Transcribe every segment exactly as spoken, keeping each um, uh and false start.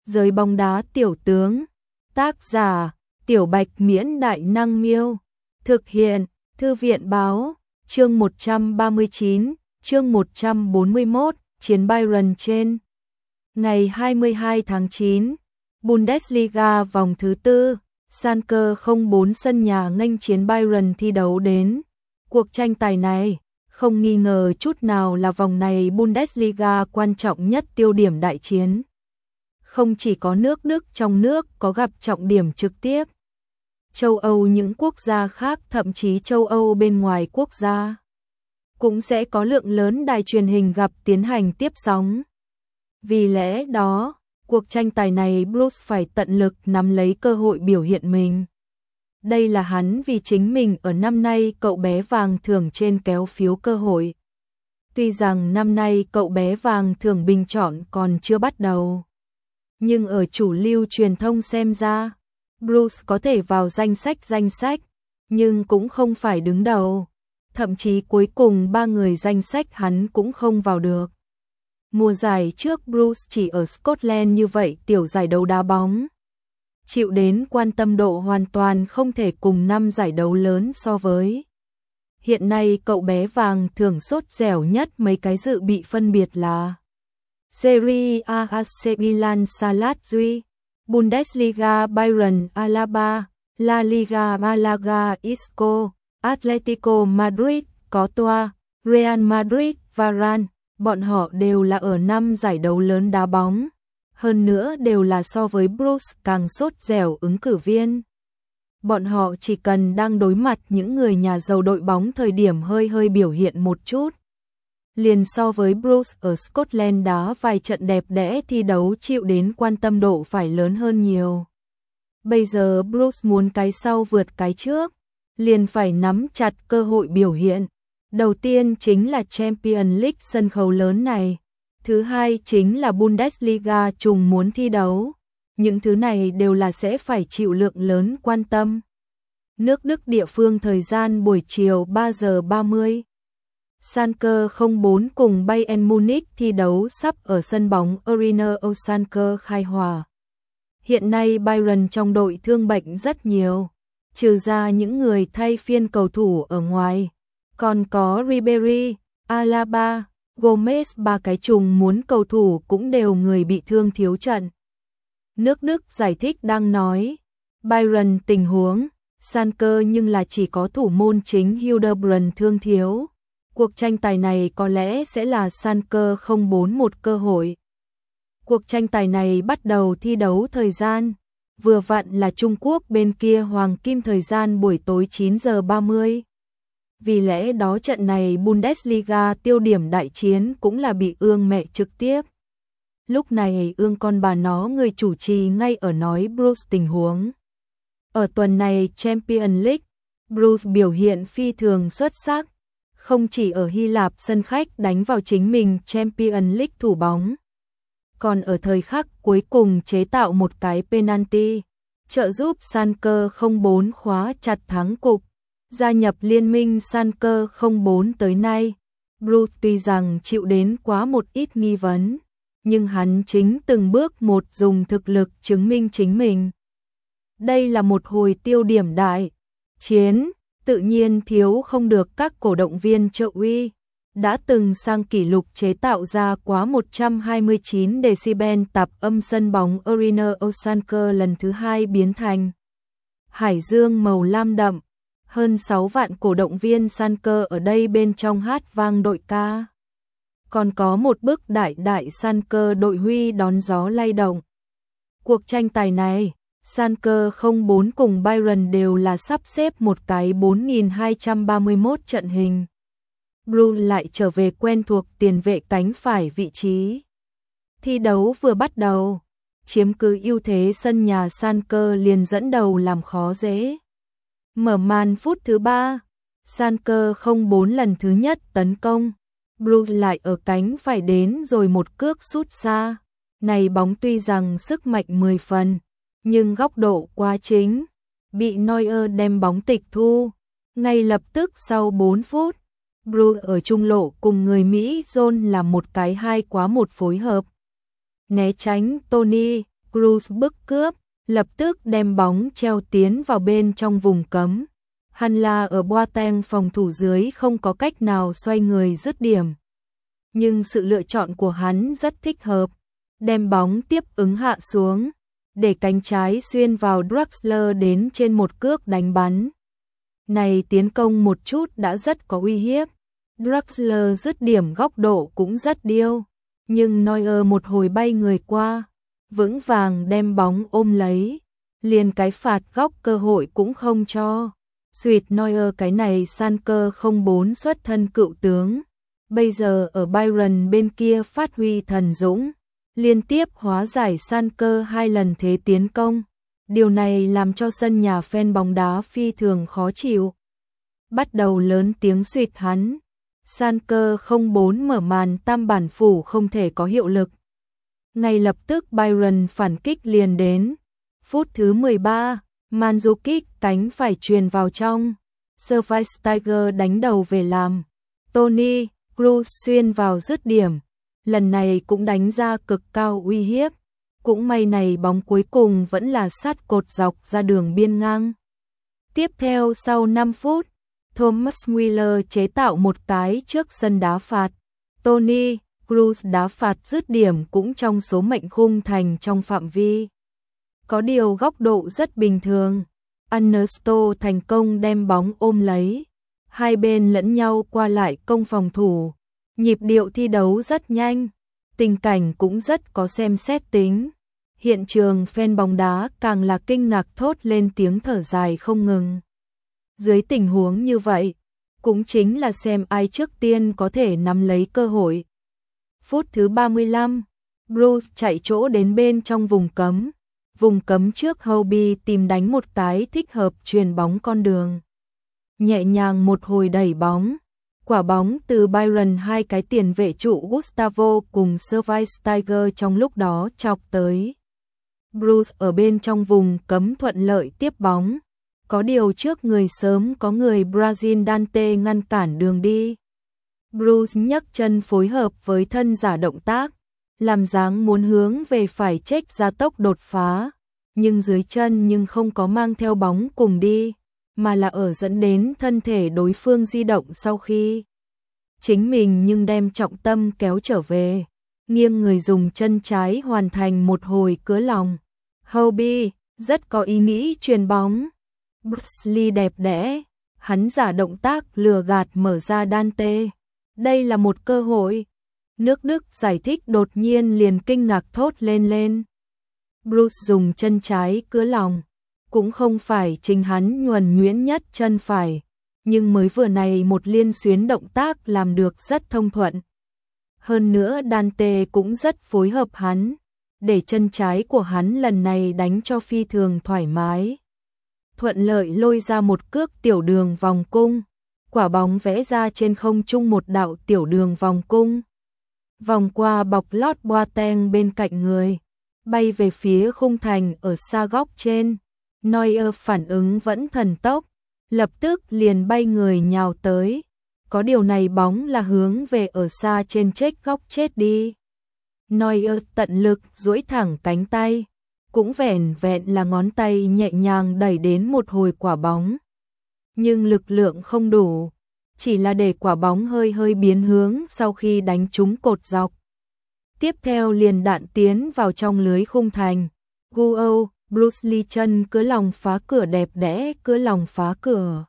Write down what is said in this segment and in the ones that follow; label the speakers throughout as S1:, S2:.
S1: Giới bóng đá tiểu tướng. Tác giả: Tiểu Bạch Miễn Đại Năng Miêu. Thực hiện: Thư viện Báo. Chương một trăm ba mươi chín, chương một trăm bốn mươi mốt, chiến Bayern trên. Ngày hai mươi hai tháng chín, Bundesliga vòng thứ tư, Schalke không bốn sân nhà nghênh chiến Bayern thi đấu đến. Cuộc tranh tài này, không nghi ngờ chút nào là vòng này Bundesliga quan trọng nhất, tiêu điểm đại chiến. Không chỉ có nước Đức trong nước có gặp trọng điểm trực tiếp. Châu Âu, những quốc gia khác, thậm chí châu Âu bên ngoài quốc gia, cũng sẽ có lượng lớn đài truyền hình gặp tiến hành tiếp sóng. Vì lẽ đó, cuộc tranh tài này Blues phải tận lực nắm lấy cơ hội biểu hiện mình. Đây là hắn vì chính mình ở năm nay cậu bé vàng thưởng trên kéo phiếu cơ hội. Tuy rằng năm nay cậu bé vàng thưởng bình chọn còn chưa bắt đầu, nhưng ở chủ lưu truyền thông xem ra, Blues có thể vào danh sách danh sách, nhưng cũng không phải đứng đầu. Thậm chí cuối cùng ba người danh sách hắn cũng không vào được. Mùa giải trước Blues chỉ ở Scotland như vậy, tiểu giải đấu đá bóng chịu đến quan tâm độ hoàn toàn không thể cùng năm giải đấu lớn so với. Hiện nay cậu bé vàng thưởng sốt dẻo nhất mấy cái dự bị phân biệt là Serie A a xê Milan Salazzo, Bundesliga Bayern Alaba, La Liga Malaga Isco, Atletico Madrid Courtois, Real Madrid Varane. Bọn họ đều là ở năm giải đấu lớn đá bóng, hơn nữa đều là so với Blues càng sốt dẻo ứng cử viên. Bọn họ chỉ cần đang đối mặt những người nhà giàu đội bóng thời điểm hơi hơi biểu hiện một chút, liền so với Blues ở Scotland đá vài trận đẹp đẽ thi đấu chịu đến quan tâm độ phải lớn hơn nhiều. Bây giờ Blues muốn cái sau vượt cái trước, liền phải nắm chặt cơ hội biểu hiện. Đầu tiên chính là Champions League sân khấu lớn này, thứ hai chính là Bundesliga trùng muốn thi đấu. Những thứ này đều là sẽ phải chịu lượng lớn quan tâm. Nước Đức địa phương thời gian buổi chiều ba giờ ba mươi. Schalke không bốn cùng Bayern Munich thi đấu sắp ở sân bóng Arena Schalke khai hỏa. Hiện nay Bayern trong đội thương bệnh rất nhiều, trừ ra những người thay phiên cầu thủ ở ngoài, còn có Ribery, Alaba, Gomez, ba cái trùng muốn cầu thủ cũng đều người bị thương thiếu trận. Nước Đức giải thích đang nói, Bayern tình huống, Schalke nhưng là chỉ có thủ môn chính Hildebrand thương thiếu. Cuộc tranh tài này có lẽ sẽ là Schalke không bốn một cơ hội. Cuộc tranh tài này bắt đầu thi đấu thời gian, vừa vặn là Trung Quốc bên kia hoàng kim thời gian buổi tối chín giờ ba mươi. Vì lẽ đó trận này Bundesliga tiêu điểm đại chiến cũng là bị ương mẹ trực tiếp. Lúc này ương con bà nó người chủ trì ngay ở nói Blues tình huống. Ở tuần này Champions League, Blues biểu hiện phi thường xuất sắc, không chỉ ở Hy Lạp sân khách đánh vào chính mình Champions League thủ bóng, còn ở thời khắc cuối cùng chế tạo một cái penalty, trợ giúp Schalke không bốn khóa chặt thắng cục. Gia nhập liên minh Schalke không bốn tới nay, Blues tuy rằng chịu đến quá một ít nghi vấn, nhưng hắn chính từng bước một dùng thực lực chứng minh chính mình. Đây là một hồi tiêu điểm đại chiến, tự nhiên thiếu không được các cổ động viên trợ uy. Đã từng sang kỷ lục chế tạo ra quá một trăm hai mươi chín decibel tạp âm sân bóng Arena Schalke lần thứ hai biến thành hải dương màu lam đậm. Hơn sáu vạn cổ động viên Schalke ở đây bên trong hát vang đội ca. Còn có một bức đại đại Schalke đội huy đón gió lay động. Cuộc tranh tài này, Schalke không bốn cùng Bayern đều là sắp xếp một cái bốn nghìn hai trăm ba mươi mốt trận hình. Blue lại trở về quen thuộc tiền vệ cánh phải vị trí. Thi đấu vừa bắt đầu, chiếm cứ ưu thế sân nhà Schalke liền dẫn đầu làm khó dễ. Mở màn phút thứ ba, Schalke không bốn lần thứ nhất tấn công, Blues lại ở cánh phải đến rồi một cước sút xa. Này bóng tuy rằng sức mạnh mười phần, nhưng góc độ quá chính, bị Neuer đem bóng tịch thu. Ngay lập tức sau bốn phút, Blues ở trung lộ cùng người Mỹ John làm một cái hai quá một phối hợp. Né tránh Tony, Cruz bức cướp, lập tức đem bóng treo tiến vào bên trong vùng cấm. Hắn là ở Boateng phòng thủ dưới không có cách nào xoay người dứt điểm. Nhưng sự lựa chọn của hắn rất thích hợp, đem bóng tiếp ứng hạ xuống, để cánh trái xuyên vào Draxler đến trên một cước đánh bắn. Này tiến công một chút đã rất có uy hiếp. Draxler dứt điểm góc độ cũng rất điêu, nhưng Neuer một hồi bay người qua, vững vàng đem bóng ôm lấy, liền cái phạt góc cơ hội cũng không cho. Suyệt Neuer cái này Schalke không bốn xuất thân cựu tướng, bây giờ ở Bayern bên kia phát huy thần dũng, liên tiếp hóa giải Schalke hai lần thế tiến công. Điều này làm cho sân nhà fan bóng đá phi thường khó chịu. Bắt đầu lớn tiếng suyệt hắn. Schalke không bốn mở màn tam bản phủ không thể có hiệu lực. Ngay lập tức Bayern phản kích liền đến. Phút thứ mười ba, Mandzukic cánh phải truyền vào trong. Schweinsteiger đánh đầu về làm. Toni Kroos xuyên vào dứt điểm. Lần này cũng đánh ra cực cao uy hiếp. Cũng may này bóng cuối cùng vẫn là sát cột dọc ra đường biên ngang. Tiếp theo sau năm phút, Thomas Müller chế tạo một cái trước sân đá phạt. Toni Kroos đá phạt dứt điểm cũng trong số mệnh khung thành trong phạm vi. Có điều góc độ rất bình thường. Ernesto thành công đem bóng ôm lấy. Hai bên lẫn nhau qua lại công phòng thủ. Nhịp điệu thi đấu rất nhanh. Tình cảnh cũng rất có xem xét tính. Hiện trường fan bóng đá càng là kinh ngạc thốt lên tiếng thở dài không ngừng. Dưới tình huống như vậy, cũng chính là xem ai trước tiên có thể nắm lấy cơ hội. Phút thứ ba mươi lăm, Bruce chạy chỗ đến bên trong vùng cấm. Vùng cấm trước Hobby tìm đánh một cái thích hợp truyền bóng con đường. Nhẹ nhàng một hồi đẩy bóng. Quả bóng từ Bayern hai cái tiền vệ trụ Gustavo cùng Schweinsteiger trong lúc đó chọc tới. Bruce ở bên trong vùng cấm thuận lợi tiếp bóng. Có điều trước người sớm có người Brazil Dante ngăn cản đường đi. Bruce nhấc chân phối hợp với thân giả động tác, làm dáng muốn hướng về phải check ra tốc đột phá, nhưng dưới chân nhưng không có mang theo bóng cùng đi, mà là ở dẫn đến thân thể đối phương di động sau khi chính mình nhưng đem trọng tâm kéo trở về, nghiêng người dùng chân trái hoàn thành một hồi cứa lòng. Hobby rất có ý nghĩ chuyền bóng. Bruce Lee đẹp đẽ, hắn giả động tác lừa gạt mở ra Dante. Đây là một cơ hội. Nước Đức giải thích đột nhiên liền kinh ngạc thốt lên lên. Bruce dùng chân trái cứa lòng, cũng không phải chính hắn nhuần nhuyễn nhất chân phải, nhưng mới vừa này một liên xuyến động tác làm được rất thông thuận. Hơn nữa Dante cũng rất phối hợp hắn, để chân trái của hắn lần này đánh cho phi thường thoải mái. Thuận lợi lôi ra một cước tiểu đường vòng cung, quả bóng vẽ ra trên không trung một đạo tiểu đường vòng cung. Vòng qua bọc lót Boateng bên cạnh người, bay về phía khung thành ở xa góc trên. Neuer phản ứng vẫn thần tốc, lập tức liền bay người nhào tới. Có điều này bóng là hướng về ở xa trên check góc chết đi. Neuer tận lực duỗi thẳng cánh tay, cũng vẻn vẹn là ngón tay nhẹ nhàng đẩy đến một hồi quả bóng. Nhưng lực lượng không đủ, chỉ là để quả bóng hơi hơi biến hướng sau khi đánh trúng cột dọc. Tiếp theo liền đạn tiến vào trong lưới khung thành. Guo, Bruce Lee chân cứa lòng phá cửa đẹp đẽ, cứa lòng phá cửa.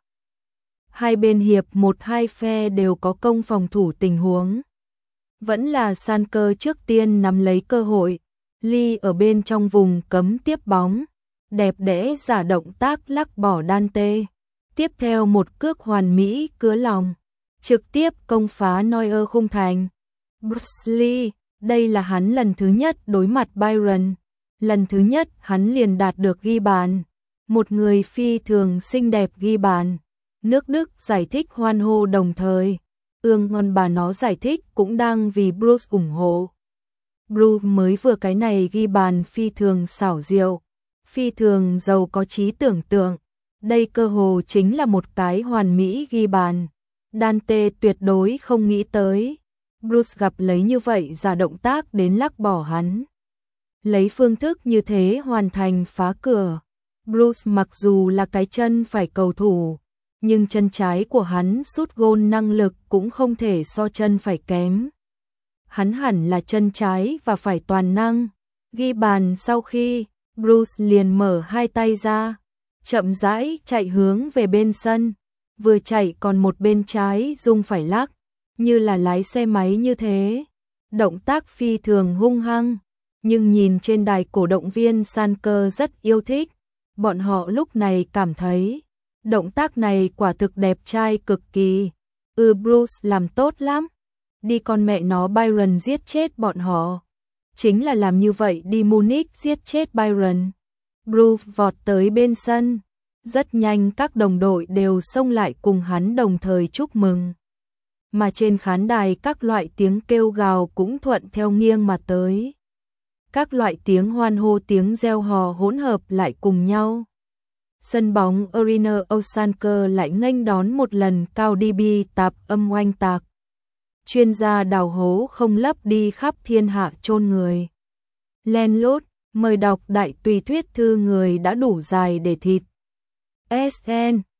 S1: Hai bên hiệp một hai phe đều có công phòng thủ tình huống. Vẫn là Schalke trước tiên nắm lấy cơ hội. Lee ở bên trong vùng cấm tiếp bóng, đẹp đẽ giả động tác lắc bỏ Dante. Tiếp theo một cước hoàn mỹ cứa lòng, trực tiếp công phá Neuer khung thành. Bruce Lee, đây là hắn lần thứ nhất đối mặt Bayern. Lần thứ nhất hắn liền đạt được ghi bàn. Một người phi thường xinh đẹp ghi bàn. Nước Đức giải thích hoan hô đồng thời. Ương ngon bà nó giải thích cũng đang vì Bruce ủng hộ. Bruce mới vừa cái này ghi bàn phi thường xảo diệu, phi thường giàu có trí tưởng tượng. Đây cơ hồ chính là một cái hoàn mỹ ghi bàn. Dante tuyệt đối không nghĩ tới. Bruce gặp lấy như vậy ra động tác đến lắc bỏ hắn. lấy phương thức như thế hoàn thành phá cửa. Bruce mặc dù là cái chân phải cầu thủ, nhưng chân trái của hắn sút gôn năng lực cũng không thể so chân phải kém. Hắn hẳn là chân trái và phải toàn năng. Ghi bàn sau khi, Bruce liền mở hai tay ra, chậm rãi chạy hướng về bên sân, vừa chạy còn một bên trái rung phải lắc, như là lái xe máy như thế. Động tác phi thường hung hăng, nhưng nhìn trên đài cổ động viên Schalke rất yêu thích. Bọn họ lúc này cảm thấy, động tác này quả thực đẹp trai cực kỳ. Ừ, Bruce làm tốt lắm. Đi con mẹ nó, Bayern giết chết bọn họ. Chính là làm như vậy đi, Munich giết chết Bayern. Bruce vọt tới bên sân. Rất nhanh các đồng đội đều xông lại cùng hắn đồng thời chúc mừng. Mà trên khán đài các loại tiếng kêu gào cũng thuận theo nghiêng mà tới. Các loại tiếng hoan hô, tiếng reo hò hỗn hợp lại cùng nhau. Sân bóng Arena Schalke lại nghênh đón một lần cao đê bê tạp âm oanh tạc. Chuyên gia đào hố không lấp đi khắp thiên hạ chôn người. Len lút, mời đọc đại tùy thuyết thư người đã đủ dài để thịt. ét en